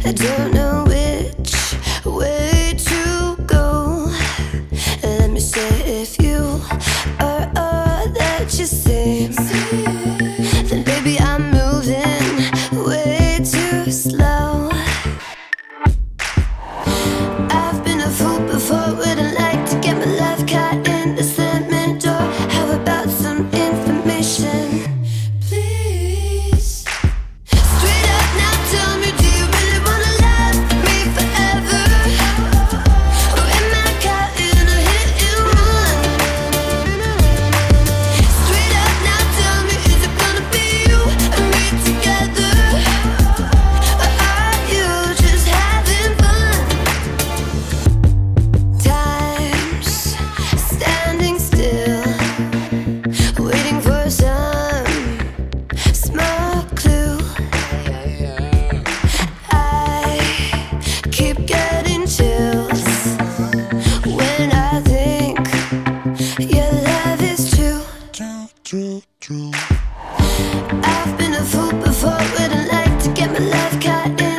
I don't know which way to go. Let me say, if you are all that you seem, then baby I'm moving way too slow. I've been a fool before, wouldn't like to get my love caught in the cement door. How about some information, please? Straight up now, tell me, do you really wanna love me forever? Or am I caught in a hit and run? Straight up now, tell me, is it gonna be you and me together? Or are you just having fun? Time's standing still, waiting for some small clue. I keep getting chills when I think your love is true. I've been a fool before, wouldn't like to get my love caught in